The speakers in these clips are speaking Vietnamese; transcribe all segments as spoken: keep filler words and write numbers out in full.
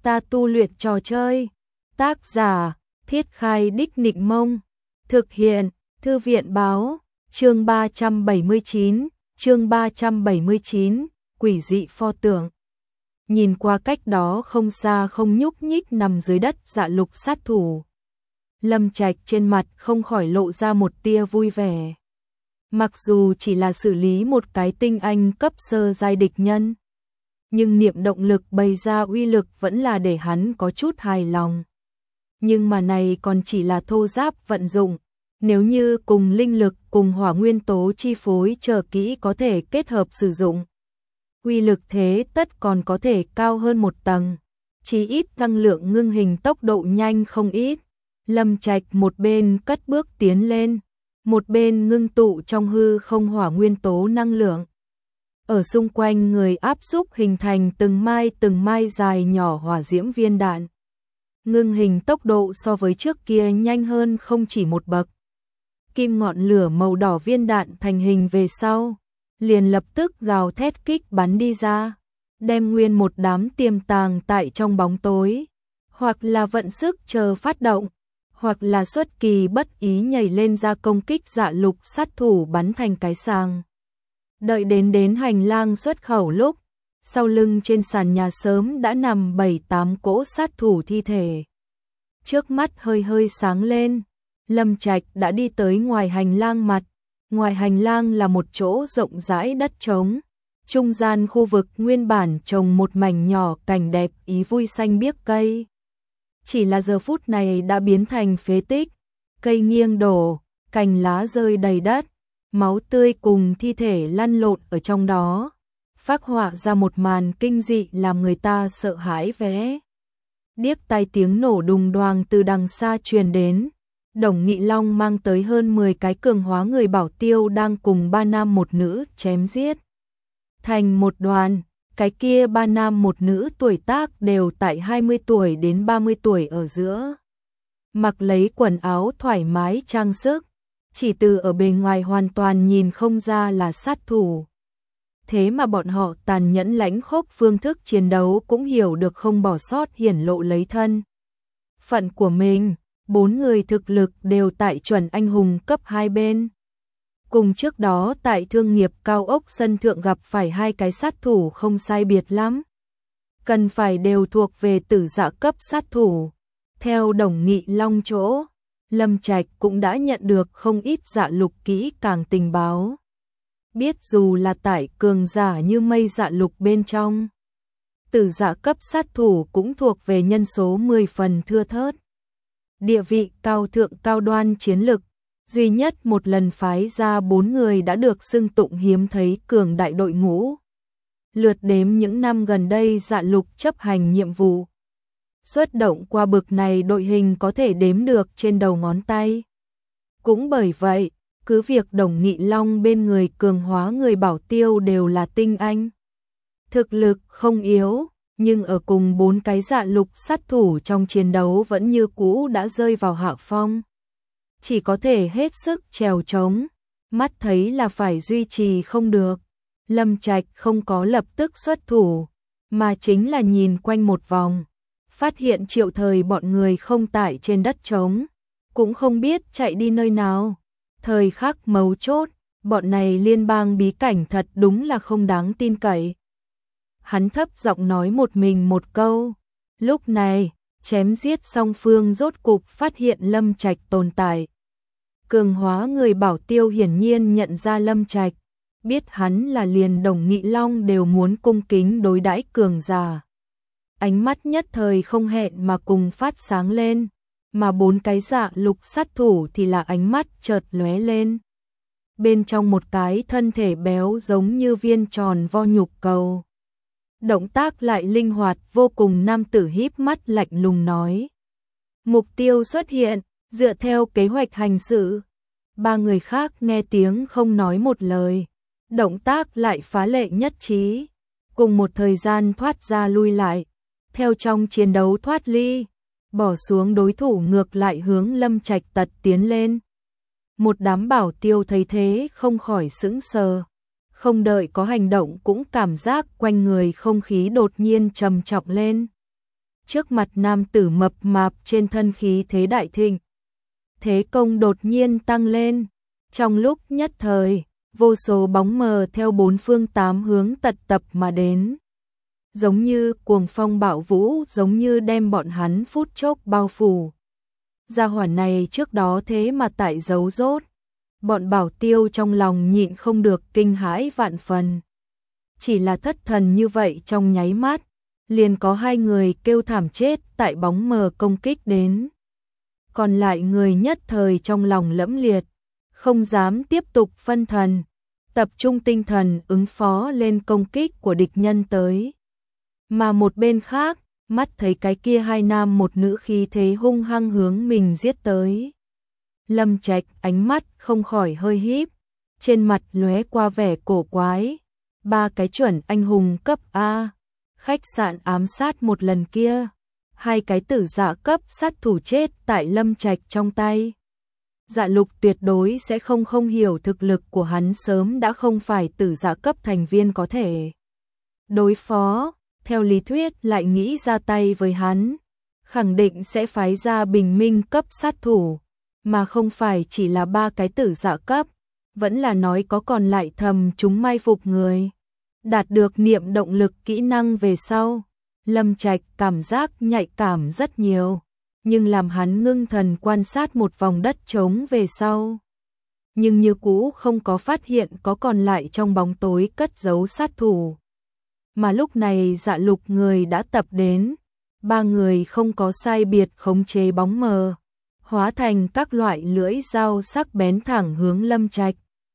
ta tu luyện trò chơi. Tác giả, Thiết Khai Đích Nịnh Mông. Thực hiện, Thư viện Báo. Chương ba trăm bảy mươi chín, chương ba trăm bảy mươi chín, quỷ dị pho tượng. Nhìn qua cách đó không xa không nhúc nhích nằm dưới đất Dạ Lục sát thủ. Lâm Trạch trên mặt không khỏi lộ ra một tia vui vẻ. Mặc dù chỉ là xử lý một cái tinh anh cấp sơ giai địch nhân, nhưng niệm động lực bày ra uy lực vẫn là để hắn có chút hài lòng. Nhưng mà này còn chỉ là thô giáp vận dụng, nếu như cùng linh lực cùng hỏa nguyên tố chi phối chờ kỹ có thể kết hợp sử dụng, uy lực thế tất còn có thể cao hơn một tầng, chí ít năng lượng ngưng hình tốc độ nhanh không ít. Lâm Trạch một bên cất bước tiến lên, một bên ngưng tụ trong hư không hỏa nguyên tố năng lượng. Ở xung quanh người áp xúc hình thành từng mai từng mai dài nhỏ hỏa diễm viên đạn. Ngưng hình tốc độ so với trước kia nhanh hơn không chỉ một bậc. Kim ngọn lửa màu đỏ viên đạn thành hình về sau, liền lập tức gào thét kích bắn đi ra, đem nguyên một đám tiềm tàng tại trong bóng tối, hoặc là vận sức chờ phát động, hoặc là xuất kỳ bất ý nhảy lên ra công kích Dạ Lục sát thủ bắn thành cái sàng. Đợi đến đến hành lang xuất khẩu lúc, sau lưng trên sàn nhà sớm đã nằm bảy tám cỗ sát thủ thi thể. Trước mắt hơi hơi sáng lên, Lâm Trạch đã đi tới ngoài hành lang mặt. Ngoài hành lang là một chỗ rộng rãi đất trống, trung gian khu vực nguyên bản trồng một mảnh nhỏ cảnh đẹp ý vui xanh biếc cây. Chỉ là giờ phút này đã biến thành phế tích, cây nghiêng đổ, cành lá rơi đầy đất, máu tươi cùng thi thể lăn lộn ở trong đó, phác họa ra một màn kinh dị làm người ta sợ hãi vẽ. Điếc tai tiếng nổ đùng đoàng từ đằng xa truyền đến. Đồng Nghị Long mang tới hơn mười cái cường hóa người bảo tiêu đang cùng ba nam một nữ chém giết thành một đoàn. Cái kia ba nam một nữ tuổi tác đều tại hai mươi tuổi đến ba mươi tuổi ở giữa, mặc lấy quần áo thoải mái trang sức, chỉ từ ở bề ngoài hoàn toàn nhìn không ra là sát thủ. Thế mà bọn họ tàn nhẫn lãnh khốc phương thức chiến đấu cũng hiểu được không bỏ sót hiển lộ lấy thân phận của mình. Bốn người thực lực đều tại chuẩn anh hùng cấp hai bên. Cùng trước đó tại thương nghiệp cao ốc sân thượng gặp phải hai cái sát thủ không sai biệt lắm. Cần phải đều thuộc về tử dạ cấp sát thủ. Theo Đồng Nghị Long chỗ, Lâm Trạch cũng đã nhận được không ít Dạ Lục kỹ càng tình báo. Biết dù là tại cường giả như mây Dạ Lục bên trong, tử dạ cấp sát thủ cũng thuộc về nhân số mười phần thưa thớt. Địa vị cao thượng cao đoan chiến lực, duy nhất một lần phái ra bốn người đã được xưng tụng hiếm thấy cường đại đội ngũ. Lượt đếm những năm gần đây Dạ Lục chấp hành nhiệm vụ, xuất động qua bực này đội hình có thể đếm được trên đầu ngón tay. Cũng bởi vậy, cứ việc Đồng Nghị Long bên người cường hóa người bảo tiêu đều là tinh anh, thực lực không yếu, nhưng ở cùng bốn cái Dạ Lục sát thủ trong chiến đấu vẫn như cũ đã rơi vào hạ phong. Chỉ có thể hết sức trèo trống, mắt thấy là phải duy trì không được. Lâm Trạch không có lập tức xuất thủ, mà chính là nhìn quanh một vòng, phát hiện Triệu Thời bọn người không tại trên đất trống, cũng không biết chạy đi nơi nào. Thời khắc mấu chốt, bọn này liên bang bí cảnh thật đúng là không đáng tin cậy. Hắn thấp giọng nói một mình một câu. Lúc này, chém giết song phương rốt cục phát hiện Lâm Trạch tồn tại. Cường hóa người bảo tiêu hiển nhiên nhận ra Lâm Trạch, biết hắn là liền Đồng Nghị Long đều muốn cung kính đối đãi cường giả. Ánh mắt nhất thời không hẹn mà cùng phát sáng lên, mà bốn cái Dạ Lục sát thủ thì là ánh mắt chợt lóe lên. Bên trong một cái thân thể béo giống như viên tròn vo nhục cầu. Động tác lại linh hoạt vô cùng, nam tử híp mắt lạnh lùng nói. Mục tiêu xuất hiện, dựa theo kế hoạch hành sự. Ba người khác nghe tiếng không nói một lời. Động tác lại phá lệ nhất trí. Cùng một thời gian thoát ra lui lại. Theo trong chiến đấu thoát ly. Bỏ xuống đối thủ ngược lại hướng Lâm Trạch tật tiến lên. Một đám bảo tiêu thấy thế không khỏi sững sờ. Không đợi có hành động cũng cảm giác quanh người không khí đột nhiên trầm trọng lên. trước mặt nam tử mập mạp trên thân khí thế đại thịnh. Thế công đột nhiên tăng lên, trong lúc nhất thời, vô số bóng mờ theo bốn phương tám hướng tật tập mà đến. Giống như cuồng phong bạo vũ, giống như đem bọn hắn phút chốc bao phủ. Gia hỏa này trước đó thế mà tại giấu rốt. Bọn Bảo Tiêu trong lòng nhịn không được kinh hãi vạn phần. Chỉ là thất thần như vậy trong nháy mắt, liền có hai người kêu thảm chết tại bóng mờ công kích đến. Còn lại người nhất thời trong lòng lẫm liệt, không dám tiếp tục phân thần, tập trung tinh thần ứng phó lên công kích của địch nhân tới. Mà một bên khác, mắt thấy cái kia hai nam một nữ khí thế hung hăng hướng mình giết tới. Lâm Trạch ánh mắt không khỏi hơi híp, trên mặt lóe qua vẻ cổ quái. Ba cái chuẩn anh hùng cấp A, khách sạn ám sát một lần kia, hai cái tử dạ cấp sát thủ chết tại Lâm Trạch trong tay. Dạ Lục tuyệt đối sẽ không không hiểu thực lực của hắn, sớm đã không phải tử dạ cấp thành viên có thể đối phó, theo lý thuyết lại nghĩ ra tay với hắn, khẳng định sẽ phái ra bình minh cấp sát thủ, mà không phải chỉ là ba cái tử dạ cấp, vẫn là nói có còn lại thầm chúng mai phục người. Đạt được niệm động lực kỹ năng về sau, Lâm Trạch cảm giác nhạy cảm rất nhiều, nhưng làm hắn ngưng thần quan sát một vòng đất trống về sau, nhưng như cũ không có phát hiện có còn lại trong bóng tối cất giấu sát thủ. Mà lúc này Dạ Lục người đã tập đến, ba người không có sai biệt khống chế bóng mờ, hóa thành các loại lưỡi dao sắc bén thẳng hướng Lâm Trạch.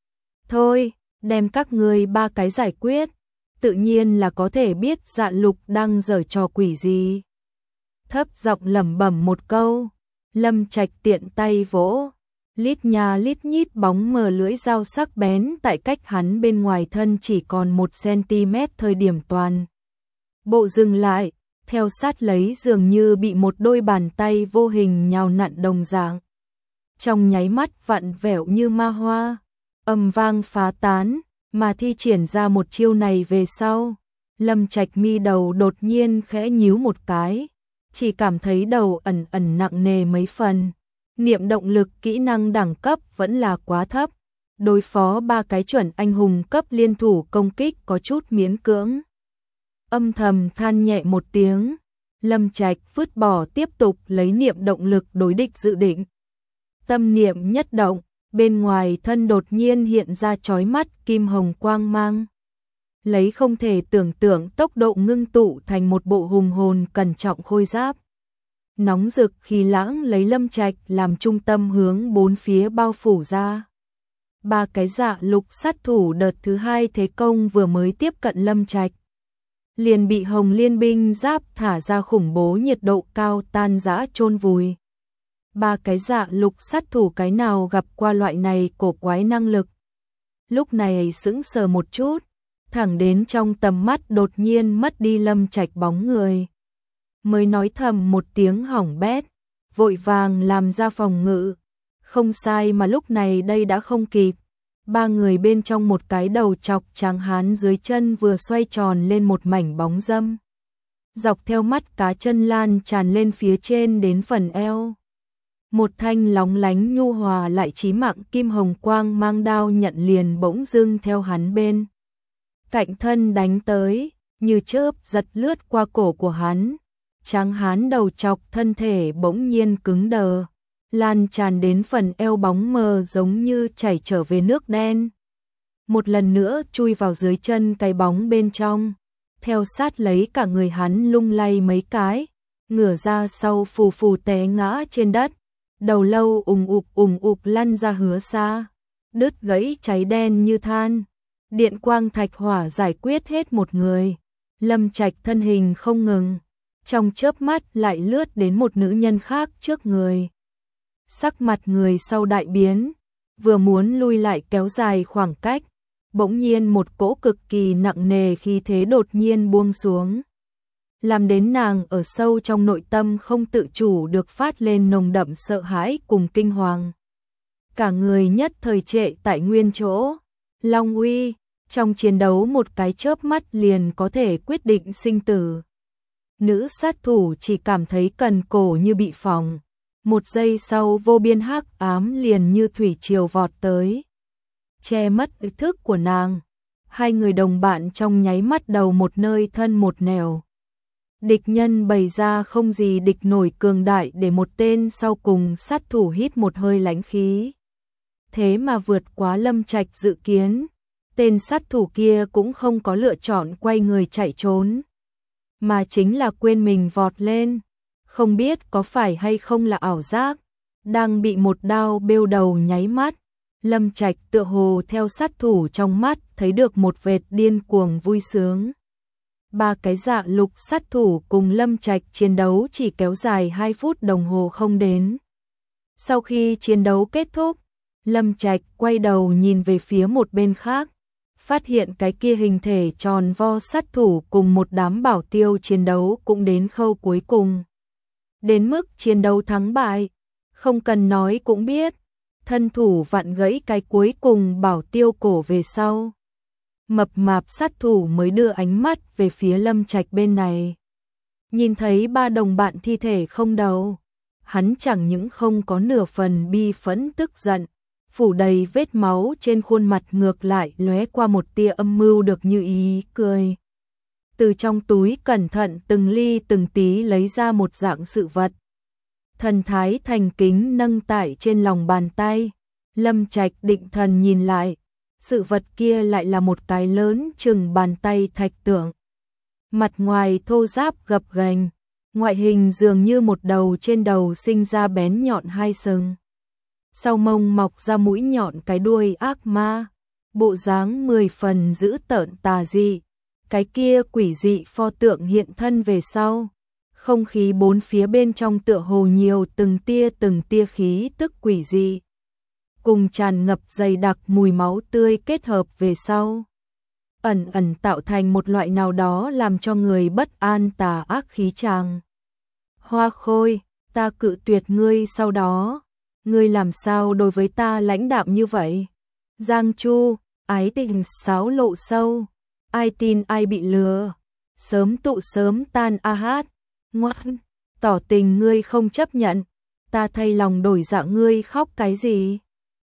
Thôi, đem các ngươi ba cái giải quyết, tự nhiên là có thể biết Dạ Lục đang giở trò quỷ gì. Thấp giọng lẩm bẩm một câu, Lâm Trạch tiện tay vỗ, lít nha lít nhít bóng mờ lưỡi dao sắc bén tại cách hắn bên ngoài thân chỉ còn một xăng-ti-mét thời điểm toàn. Bộ dừng lại, theo sát lấy dường như bị một đôi bàn tay vô hình nhào nặn đồng dạng. Trong nháy mắt vặn vẹo như ma hoa, âm vang phá tán, mà thi triển ra một chiêu này về sau. Lâm Trạch mi đầu đột nhiên khẽ nhíu một cái, chỉ cảm thấy đầu ẩn ẩn nặng nề mấy phần. Niệm động lực kỹ năng đẳng cấp vẫn là quá thấp, đối phó ba cái chuẩn anh hùng cấp liên thủ công kích có chút miễn cưỡng. Âm thầm than nhẹ một tiếng, Lâm Trạch vứt bỏ tiếp tục lấy niệm động lực đối địch dự định. Tâm niệm nhất động, bên ngoài thân đột nhiên hiện ra chói mắt kim hồng quang mang. Lấy không thể tưởng tượng tốc độ ngưng tụ thành một bộ hùng hồn cẩn trọng khôi giáp. Nóng rực khí lãng lấy Lâm Trạch làm trung tâm hướng bốn phía bao phủ ra. Ba cái Dạ Lục sát thủ đợt thứ hai thế công vừa mới tiếp cận Lâm Trạch, liền bị Hồng Liên binh giáp thả ra khủng bố nhiệt độ cao tan rã chôn vùi. Ba cái Dạ Lục sát thủ cái nào gặp qua loại này cổ quái năng lực. Lúc này sững sờ một chút, thẳng đến trong tầm mắt đột nhiên mất đi Lâm Trạch bóng người. Mới nói thầm một tiếng hỏng bét, vội vàng làm ra phòng ngự. Không sai, mà lúc này đây đã không kịp. Ba người bên trong một cái đầu chọc trắng hán dưới chân vừa xoay tròn lên một mảnh bóng dâm. Dọc theo mắt cá chân lan tràn lên phía trên đến phần eo. Một thanh lóng lánh nhu hòa lại chí mạng kim hồng quang mang đao nhận liền bỗng dưng theo hắn bên cạnh thân đánh tới, như chớp giật lướt qua cổ của hắn. Tráng hán đầu chọc thân thể bỗng nhiên cứng đờ, lan tràn đến phần eo bóng mờ giống như chảy trở về nước đen. Một lần nữa chui vào dưới chân cái bóng bên trong, theo sát lấy cả người hắn lung lay mấy cái, ngửa ra sau phù phù té ngã trên đất, đầu lâu ùng ụp ùng ụp lăn ra hứa xa, đứt gãy cháy đen như than. Điện quang thạch hỏa giải quyết hết một người, Lâm Trạch thân hình không ngừng, trong chớp mắt lại lướt đến một nữ nhân khác trước người. Sắc mặt người sau đại biến, vừa muốn lui lại kéo dài khoảng cách, bỗng nhiên một cỗ cực kỳ nặng nề khí thế đột nhiên buông xuống. Làm đến nàng ở sâu trong nội tâm không tự chủ được phát lên nồng đậm sợ hãi cùng kinh hoàng. Cả người nhất thời trệ tại nguyên chỗ. Long uy, trong chiến đấu một cái chớp mắt liền có thể quyết định sinh tử. Nữ sát thủ chỉ cảm thấy cần cổ như bị phỏng. Một giây sau vô biên hắc ám liền như thủy triều vọt tới, che mất ý thức của nàng. Hai người đồng bạn trong nháy mắt đầu một nơi thân một nẻo. Địch nhân bày ra không gì địch nổi cường đại để một tên sau cùng sát thủ hít một hơi lãnh khí. Thế mà vượt quá Lâm Trạch dự kiến, tên sát thủ kia cũng không có lựa chọn quay người chạy trốn, mà chính là quên mình vọt lên. Không biết có phải hay không là ảo giác, đang bị một đao bêu đầu nháy mắt, Lâm Trạch tựa hồ theo sát thủ trong mắt thấy được một vệt điên cuồng vui sướng. Ba cái dạ lục sát thủ cùng Lâm Trạch chiến đấu chỉ kéo dài hai phút đồng hồ không đến. Sau khi chiến đấu kết thúc, Lâm Trạch quay đầu nhìn về phía một bên khác, phát hiện cái kia hình thể tròn vo sát thủ cùng một đám bảo tiêu chiến đấu cũng đến khâu cuối cùng. Đến mức chiến đấu thắng bại, không cần nói cũng biết, thân thủ vặn gãy cái cuối cùng bảo tiêu cổ về sau. Mập mạp sát thủ mới đưa ánh mắt về phía Lâm Trạch bên này. Nhìn thấy ba đồng bạn thi thể không đầu, hắn chẳng những không có nửa phần bi phẫn tức giận, phủ đầy vết máu trên khuôn mặt ngược lại lóe qua một tia âm mưu được như ý cười. Từ trong túi cẩn thận từng ly từng tí lấy ra một dạng sự vật. Thần thái thành kính nâng tại trên lòng bàn tay, Lâm Trạch định thần nhìn lại, sự vật kia lại là một cái lớn chừng bàn tay thạch tượng. Mặt ngoài thô ráp gập ghềnh, ngoại hình dường như một đầu trên đầu sinh ra bén nhọn hai sừng. Sau mông mọc ra mũi nhọn cái đuôi ác ma, bộ dáng mười phần dữ tợn tà dị. Cái kia quỷ dị pho tượng hiện thân về sau, không khí bốn phía bên trong tựa hồ nhiều từng tia từng tia khí tức quỷ dị, cùng tràn ngập dày đặc mùi máu tươi kết hợp về sau, ẩn ẩn tạo thành một loại nào đó làm cho người bất an tà ác khí tràng. Hoa Khôi, ta cự tuyệt ngươi sau đó, ngươi làm sao đối với ta lãnh đạm như vậy? Giang Chu, ái tình sáo lộ sâu, ai tin ai bị lừa, sớm tụ sớm tan a hát, ngoan, tỏ tình ngươi không chấp nhận, ta thay lòng đổi dạ ngươi khóc cái gì?